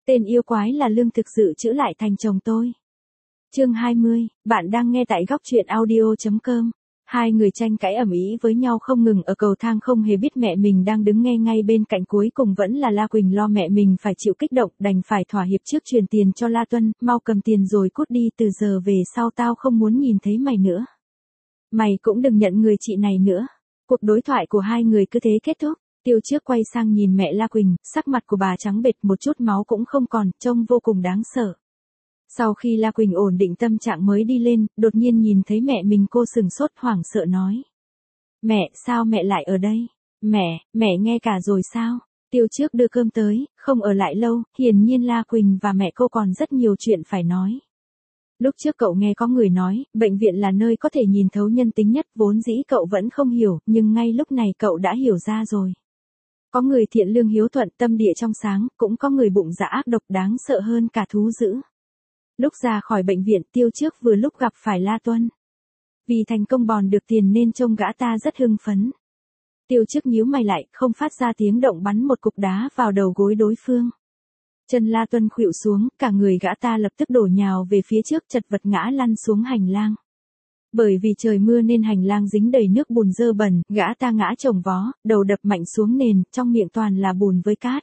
Tên yêu quái là lương thực dự trữ lại thành chồng tôi. Chương 20, bạn đang nghe tại góc truyện audio.com. Hai người tranh cãi ầm ĩ với nhau không ngừng ở cầu thang, không hề biết mẹ mình đang đứng nghe ngay bên cạnh, cuối cùng vẫn là La Quỳnh lo mẹ mình phải chịu kích động, đành phải thỏa hiệp trước truyền tiền cho La Tuân, mau cầm tiền rồi cút đi, từ giờ về sau tao không muốn nhìn thấy mày nữa. Mày cũng đừng nhận người chị này nữa. Cuộc đối thoại của hai người cứ thế kết thúc. Tiêu Trước quay sang nhìn mẹ La Quỳnh, sắc mặt của bà trắng bệch, một chút máu cũng không còn, trông vô cùng đáng sợ. Sau khi La Quỳnh ổn định tâm trạng mới đi lên, đột nhiên nhìn thấy mẹ mình, cô sừng sốt hoảng sợ nói. Mẹ, sao mẹ lại ở đây? Mẹ nghe cả rồi sao? Tiêu Trước đưa cơm tới, không ở lại lâu, hiển nhiên La Quỳnh và mẹ cô còn rất nhiều chuyện phải nói. Lúc trước cậu nghe có người nói, bệnh viện là nơi có thể nhìn thấu nhân tính nhất, vốn dĩ cậu vẫn không hiểu, nhưng ngay lúc này cậu đã hiểu ra rồi. Có người thiện lương hiếu thuận, tâm địa trong sáng, cũng có người bụng dạ ác độc đáng sợ hơn cả thú dữ. Lúc ra khỏi bệnh viện, Tiêu Trước vừa lúc gặp phải La Tuân. Vì thành công bòn được tiền nên trông gã ta rất hưng phấn. Tiêu Trước nhíu mày lại, không phát ra tiếng động, bắn một cục đá vào đầu gối đối phương. Chân La Tuân khuỵu xuống, cả người gã ta lập tức đổ nhào về phía trước, chật vật ngã lăn xuống hành lang. Bởi vì trời mưa nên hành lang dính đầy nước bùn dơ bẩn, gã ta ngã chồng vó, đầu đập mạnh xuống nền, trong miệng toàn là bùn với cát.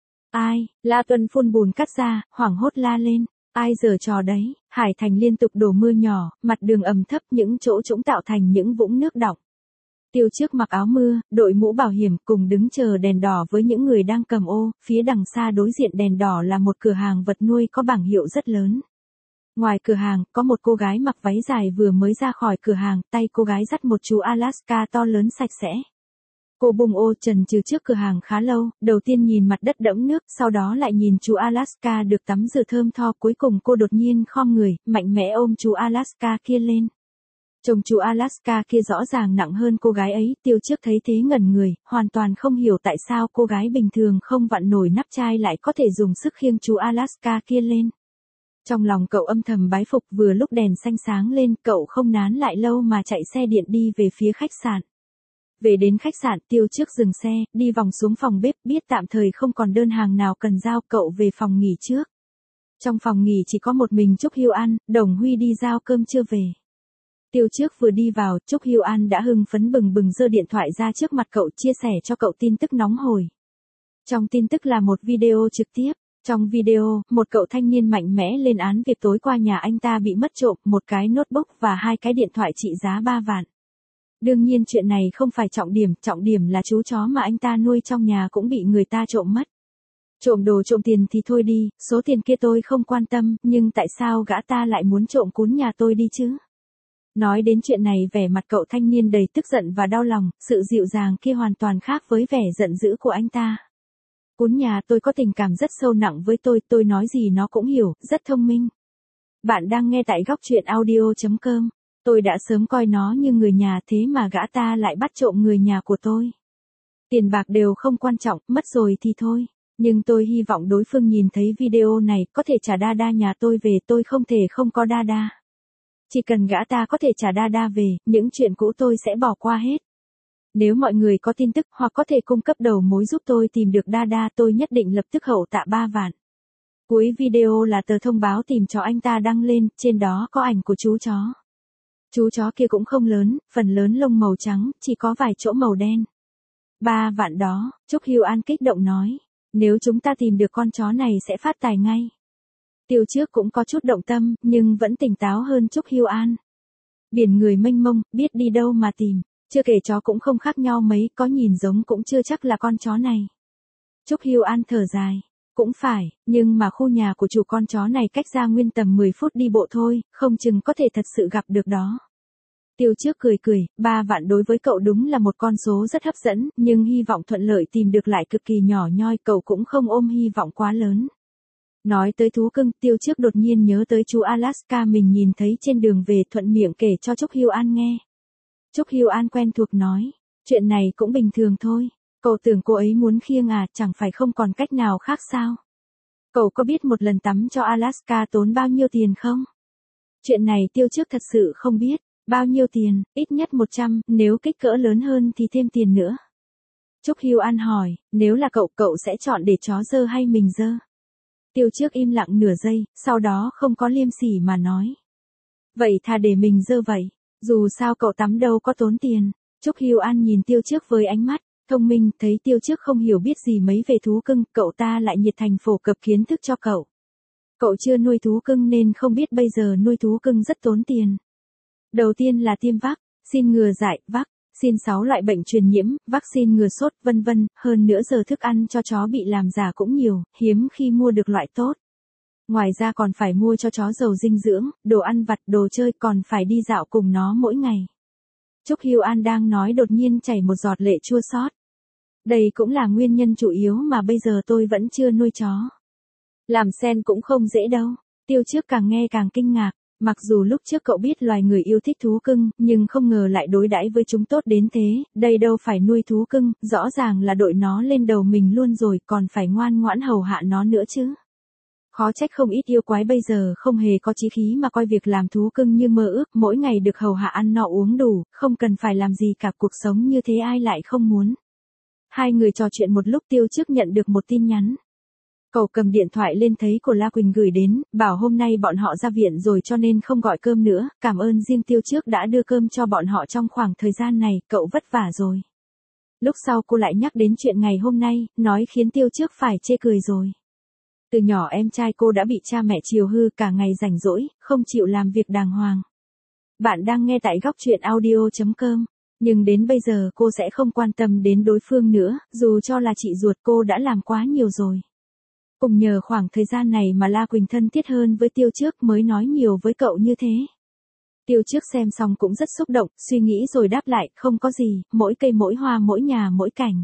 Ai? La Tuân phun bùn cát ra, hoảng hốt la lên. Ai giở trò đấy? Hải Thành liên tục đổ mưa nhỏ, mặt đường ẩm thấp, những chỗ trũng tạo thành những vũng nước đọng. Tiêu Trước mặc áo mưa, đội mũ bảo hiểm, cùng đứng chờ đèn đỏ với những người đang cầm ô, phía đằng xa đối diện đèn đỏ là một cửa hàng vật nuôi có bảng hiệu rất lớn. Ngoài cửa hàng, có một cô gái mặc váy dài vừa mới ra khỏi cửa hàng, tay cô gái dắt một chú Alaska to lớn sạch sẽ. Cô bung ô chần chừ trước cửa hàng khá lâu, đầu tiên nhìn mặt đất đẫm nước, sau đó lại nhìn chú Alaska được tắm rửa thơm tho, cuối cùng cô đột nhiên khom người, mạnh mẽ ôm chú Alaska kia lên. Chồng chú Alaska kia rõ ràng nặng hơn cô gái ấy, Tiêu Trước thấy thế ngẩn người, hoàn toàn không hiểu tại sao cô gái bình thường không vặn nổi nắp chai lại có thể dùng sức khiêng chú Alaska kia lên. Trong lòng cậu âm thầm bái phục, vừa lúc đèn xanh sáng lên, cậu không nán lại lâu mà chạy xe điện đi về phía khách sạn. Về đến khách sạn, Tiêu Trước dừng xe, đi vòng xuống phòng bếp, biết tạm thời không còn đơn hàng nào cần giao, cậu về phòng nghỉ trước. Trong phòng nghỉ chỉ có một mình Trúc Hiêu An, Đồng Huy đi giao cơm trưa về. Tiêu Trước vừa đi vào, Trúc Hiêu An đã hưng phấn bừng bừng giơ điện thoại ra trước mặt cậu, chia sẻ cho cậu tin tức nóng hổi. Trong tin tức là một video trực tiếp. Trong video, một cậu thanh niên mạnh mẽ lên án việc tối qua nhà anh ta bị mất trộm một cái notebook và hai cái điện thoại trị giá 3 vạn. Đương nhiên chuyện này không phải trọng điểm là chú chó mà anh ta nuôi trong nhà cũng bị người ta trộm mất. Trộm đồ trộm tiền thì thôi đi, số tiền kia tôi không quan tâm, nhưng tại sao gã ta lại muốn trộm cún nhà tôi đi chứ? Nói đến chuyện này, vẻ mặt cậu thanh niên đầy tức giận và đau lòng, sự dịu dàng kia hoàn toàn khác với vẻ giận dữ của anh ta. Cún nhà tôi có tình cảm rất sâu nặng với tôi nói gì nó cũng hiểu, rất thông minh. Bạn đang nghe tại góc truyện audio.com. Tôi đã sớm coi nó như người nhà, thế mà gã ta lại bắt trộm người nhà của tôi. Tiền bạc đều không quan trọng, mất rồi thì thôi. Nhưng tôi hy vọng đối phương nhìn thấy video này, có thể trả Đa nhà tôi về, tôi không thể không có Đa. Chỉ cần gã ta có thể trả Đa về, những chuyện cũ tôi sẽ bỏ qua hết. Nếu mọi người có tin tức hoặc có thể cung cấp đầu mối giúp tôi tìm được Đa, tôi nhất định lập tức hậu tạ 3 vạn. Cuối video là tờ thông báo tìm chó anh ta đăng lên, trên đó có ảnh của chú chó. Chú chó kia cũng không lớn, phần lớn lông màu trắng, chỉ có vài chỗ màu đen. 3 vạn đó, Trúc Hiêu An kích động nói. Nếu chúng ta tìm được con chó này sẽ phát tài ngay. Tiêu Trước cũng có chút động tâm, nhưng vẫn tỉnh táo hơn Trúc Hiêu An. Biển người mênh mông, biết đi đâu mà tìm. Chưa kể chó cũng không khác nhau mấy, có nhìn giống cũng chưa chắc là con chó này. Trúc Hiêu An thở dài. Cũng phải, nhưng mà khu nhà của chủ con chó này cách ra nguyên tầm 10 phút đi bộ thôi, không chừng có thể thật sự gặp được đó. Tiêu Trước cười, 3 vạn đối với cậu đúng là một con số rất hấp dẫn, nhưng hy vọng thuận lợi tìm được lại cực kỳ nhỏ nhoi, cậu cũng không ôm hy vọng quá lớn. Nói tới thú cưng, Tiêu Trước đột nhiên nhớ tới chú Alaska mình nhìn thấy trên đường về, thuận miệng kể cho Trúc Hiêu An nghe. Trúc Hiêu An quen thuộc nói, chuyện này cũng bình thường thôi. Cậu tưởng cô ấy muốn khiêng à, chẳng phải không còn cách nào khác sao? Cậu có biết một lần tắm cho Alaska tốn bao nhiêu tiền không? Chuyện này Tiêu Trước thật sự không biết. Bao nhiêu tiền? Ít nhất 100, nếu kích cỡ lớn hơn thì thêm tiền nữa. Trúc Hiêu An hỏi, nếu là cậu sẽ chọn để chó dơ hay mình dơ? Tiêu Trước im lặng nửa giây, sau đó không có liêm sỉ mà nói. Vậy thà để mình dơ vậy, dù sao cậu tắm đâu có tốn tiền. Trúc Hưu An nhìn Tiêu Trước với ánh mắt thông minh, thấy Tiêu Trước không hiểu biết gì mấy về thú cưng, cậu ta lại nhiệt thành phổ cập kiến thức cho cậu. Cậu chưa nuôi thú cưng nên không biết bây giờ nuôi thú cưng rất tốn tiền. Đầu tiên là tiêm vaccine ngừa dại, vaccine 6 loại bệnh truyền nhiễm, vaccine ngừa sốt, vân vân, hơn nữa giờ thức ăn cho chó bị làm giả cũng nhiều, hiếm khi mua được loại tốt. Ngoài ra còn phải mua cho chó dầu dinh dưỡng, đồ ăn vặt, đồ chơi, còn phải đi dạo cùng nó mỗi ngày. Trúc Hưu An đang nói đột nhiên chảy một giọt lệ chua xót. Đây cũng là nguyên nhân chủ yếu mà bây giờ tôi vẫn chưa nuôi chó. Làm sen cũng không dễ đâu. Tiêu Trước càng nghe càng kinh ngạc. Mặc dù lúc trước cậu biết loài người yêu thích thú cưng, nhưng không ngờ lại đối đãi với chúng tốt đến thế. Đây đâu phải nuôi thú cưng, rõ ràng là đội nó lên đầu mình luôn rồi, còn phải ngoan ngoãn hầu hạ nó nữa chứ. Khó trách không ít yêu quái bây giờ không hề có chí khí mà coi việc làm thú cưng như mơ ước, mỗi ngày được hầu hạ ăn no uống đủ, không cần phải làm gì cả, cuộc sống như thế ai lại không muốn. Hai người trò chuyện một lúc, Tiêu Trước nhận được một tin nhắn. Cậu cầm điện thoại lên thấy của La Quỳnh gửi đến, bảo hôm nay bọn họ ra viện rồi cho nên không gọi cơm nữa, cảm ơn riêng Tiêu Trước đã đưa cơm cho bọn họ trong khoảng thời gian này, cậu vất vả rồi. Lúc sau cô lại nhắc đến chuyện ngày hôm nay, nói khiến Tiêu Trước phải chê cười rồi. Từ nhỏ em trai cô đã bị cha mẹ chiều hư, cả ngày rảnh rỗi, không chịu làm việc đàng hoàng. Bạn đang nghe tại góc truyện audio.com. Nhưng đến bây giờ cô sẽ không quan tâm đến đối phương nữa, dù cho là chị ruột cô đã làm quá nhiều rồi. Cùng nhờ khoảng thời gian này mà La Quỳnh thân thiết hơn với Tiêu Trước mới nói nhiều với cậu như thế. Tiêu Trước xem xong cũng rất xúc động, suy nghĩ rồi đáp lại, không có gì, mỗi cây mỗi hoa mỗi nhà mỗi cảnh.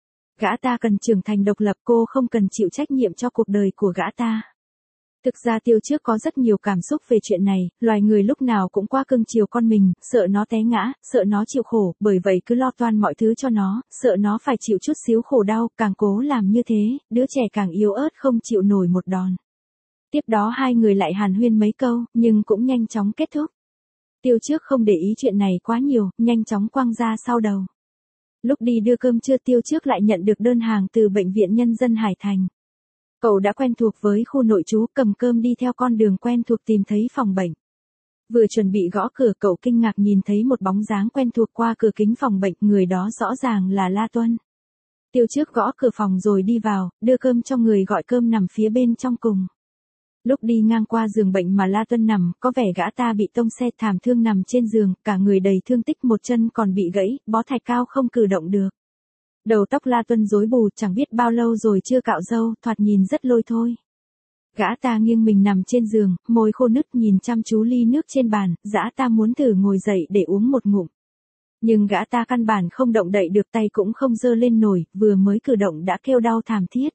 Gã ta cần trưởng thành độc lập, cô không cần chịu trách nhiệm cho cuộc đời của gã ta. Thực ra Tiêu Trước có rất nhiều cảm xúc về chuyện này, loài người lúc nào cũng quá cưng chiều con mình, sợ nó té ngã, sợ nó chịu khổ, bởi vậy cứ lo toan mọi thứ cho nó, sợ nó phải chịu chút xíu khổ đau, càng cố làm như thế, đứa trẻ càng yếu ớt không chịu nổi một đòn. Tiếp đó hai người lại hàn huyên mấy câu, nhưng cũng nhanh chóng kết thúc. Tiêu Trước không để ý chuyện này quá nhiều, nhanh chóng quăng ra sau đầu. Lúc đi đưa cơm trưa, Tiêu Trước lại nhận được đơn hàng từ Bệnh viện Nhân dân Hải Thành. Cậu đã quen thuộc với khu nội trú, cầm cơm đi theo con đường quen thuộc tìm thấy phòng bệnh. Vừa chuẩn bị gõ cửa, cậu kinh ngạc nhìn thấy một bóng dáng quen thuộc qua cửa kính phòng bệnh, người đó rõ ràng là La Tuân. Tiêu Trước gõ cửa phòng rồi đi vào, đưa cơm cho người gọi cơm nằm phía bên trong cùng. Lúc đi ngang qua giường bệnh mà La Tuân nằm, có vẻ gã ta bị tông xe, thảm thương nằm trên giường, cả người đầy thương tích, một chân còn bị gãy, bó thạch cao không cử động được. Đầu tóc La Tuân rối bù, chẳng biết bao lâu rồi chưa cạo râu, thoạt nhìn rất lôi thôi. Gã ta nghiêng mình nằm trên giường, môi khô nứt nhìn chăm chú ly nước trên bàn, gã ta muốn thử ngồi dậy để uống một ngụm. Nhưng gã ta căn bản không động đậy được, tay cũng không giơ lên nổi, vừa mới cử động đã kêu đau thảm thiết.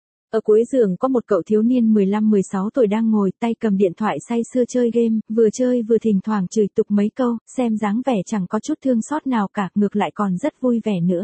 Ở cuối giường có một cậu thiếu niên 15-16 tuổi đang ngồi, tay cầm điện thoại say sưa chơi game, vừa chơi vừa thỉnh thoảng chửi tục mấy câu, xem dáng vẻ chẳng có chút thương xót nào cả, ngược lại còn rất vui vẻ nữa.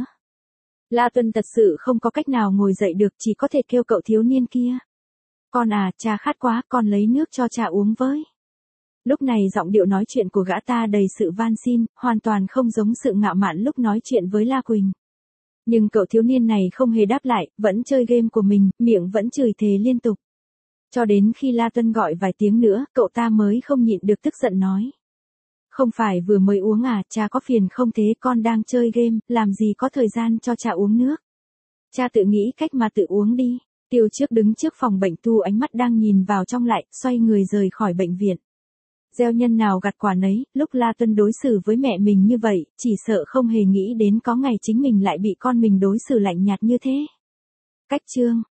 La Tuân thật sự không có cách nào ngồi dậy được, chỉ có thể kêu cậu thiếu niên kia. Con à, cha khát quá, con lấy nước cho cha uống với. Lúc này giọng điệu nói chuyện của gã ta đầy sự van xin, hoàn toàn không giống sự ngạo mạn lúc nói chuyện với La Quỳnh. Nhưng cậu thiếu niên này không hề đáp lại, vẫn chơi game của mình, miệng vẫn chửi thề liên tục. Cho đến khi La Tuân gọi vài tiếng nữa, cậu ta mới không nhịn được tức giận nói. Không phải vừa mới uống à, cha có phiền không thế, con đang chơi game, làm gì có thời gian cho cha uống nước. Cha tự nghĩ cách mà tự uống đi. Tiêu Trước đứng trước phòng bệnh, thu ánh mắt đang nhìn vào trong lại, xoay người rời khỏi bệnh viện. Gieo nhân nào gặt quả nấy, lúc La Tuân đối xử với mẹ mình như vậy, chỉ sợ không hề nghĩ đến có ngày chính mình lại bị con mình đối xử lạnh nhạt như thế. Cách chương